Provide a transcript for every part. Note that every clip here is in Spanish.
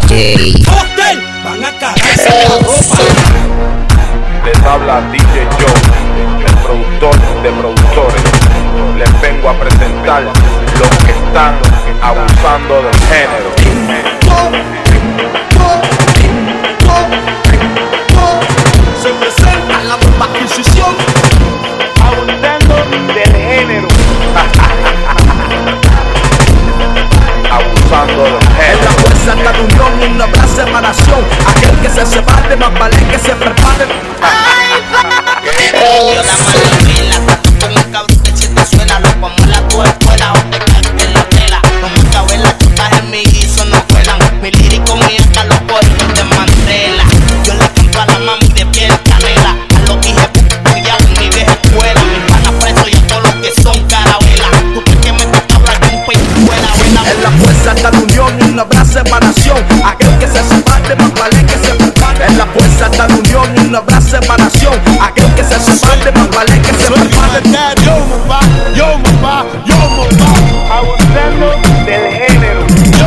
DJ. Hotel, van a cagarse la ropa. Les habla DJ Joe, el productor de productores. Les vengo a presentar los que están abusando del género. Se presenta la nueva adquisición. Abusando del género. Abusando del En género. la fuerza de la unión y no habrá separación. Aquel que se separe, más vale que se prepare. Yo la malamela, con un cabrón que si te suena, lo pongo en la tu escuela o te caes en la tela. Como cabela, chutas en mi guiso no vuelan. Mi lírico, mi hasta los cortos de Mandela. Yo le canto a la mami de piel canela. A los dije ya en mi vieja escuela. Mis panas presos y a todos los que son carabelas. Tú crees que me toca hablar de un pechuela, vela. En la fuerza de la unión y no habrá separación. Aquel que se separe, más vale que se prepare. En la fuerza de la unión y no habrá separación. Aquel que se separe, más vale que se prepare. Abusando del género.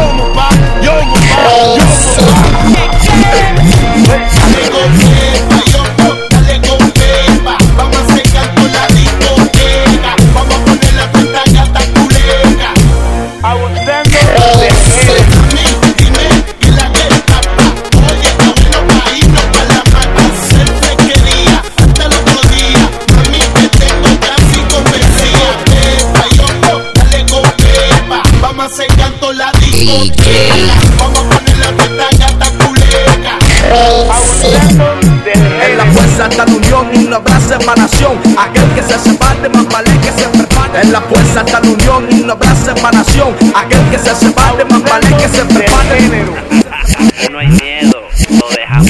Dale con pepa, vamos a secar con la discoteca. Vamos a poner la fiesta gata culeca. Abusando del género. Dime que la que tapa. Oye, está bueno pa' irnos pa' la mata. Hacer fresquería hasta el otro día. Mami, que tengo casi convencida. Pepa, yo, dale con pepa. Vamos a secar con la discoteca. Vamos a poner la fiesta gata culeca. Abusando del En la género. fuerza de la unión y no habrá separación. Aquel que se separe, más vale que se prepare. En la fuerza de la unión y no habrá separación. Aquel que se separe, más vale que se Del prepare. género. No hay miedo, lo dejamos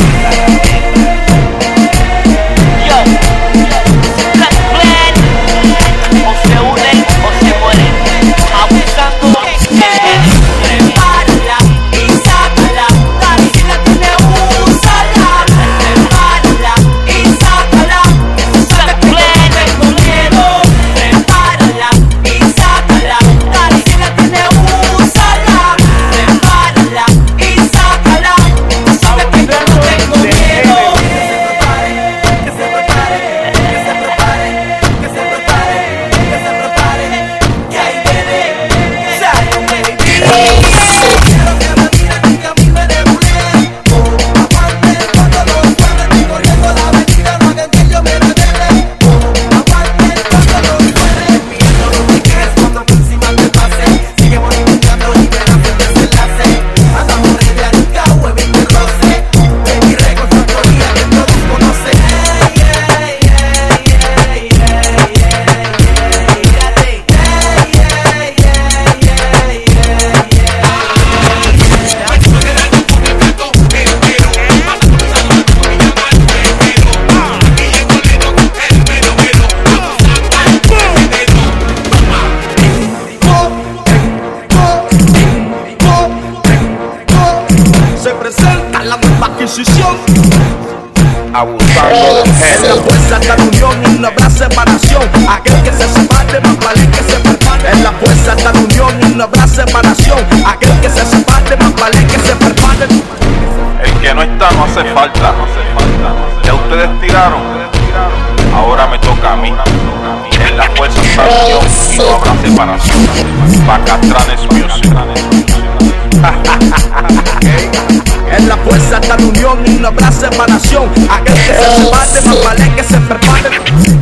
O se unen o se mueren. Abusando prepárala y sácala. Dale, si la tiene, úsala. Prepárala y sácala. Sabes que no tengo miedo. Prepárala y sácala. Dale, si la tiene, úsala. Prepárala y sácala. Sabes que yo no tengo miedo. Que se prepare, que se prepare, que se prepare, que se prepare, que ahí viene, sale un medidito. Quiero que me miren y que a mí me regulen. Aguante cuando los suenen y corriendo la avenida, no hagan que yo me revele. Aguante cuando los suenen, pidiendo los tickets cuando por encima te pase. Sigue modificando y verás el desenlace. Andamos de Arica, Huevín de Roce. De mi récord, factoría que todos conocen. Se presenta la nueva adquisición. Abusando del En la género. fuerza de la unión y no habrá separación. Aquel que se separe, más vale que se prepare. En la fuerza de la unión y no habrá separación. Aquel que se separe, más vale que se prepare. El que no está no hace falta. Ya ustedes tiraron. Ahora me toca a mí. En la fuerza de la unión y no habrá separación. Bacatranes Music. En la fuerza de la unión y no habrá separación. Aquel que se separe, más vale que se prepare.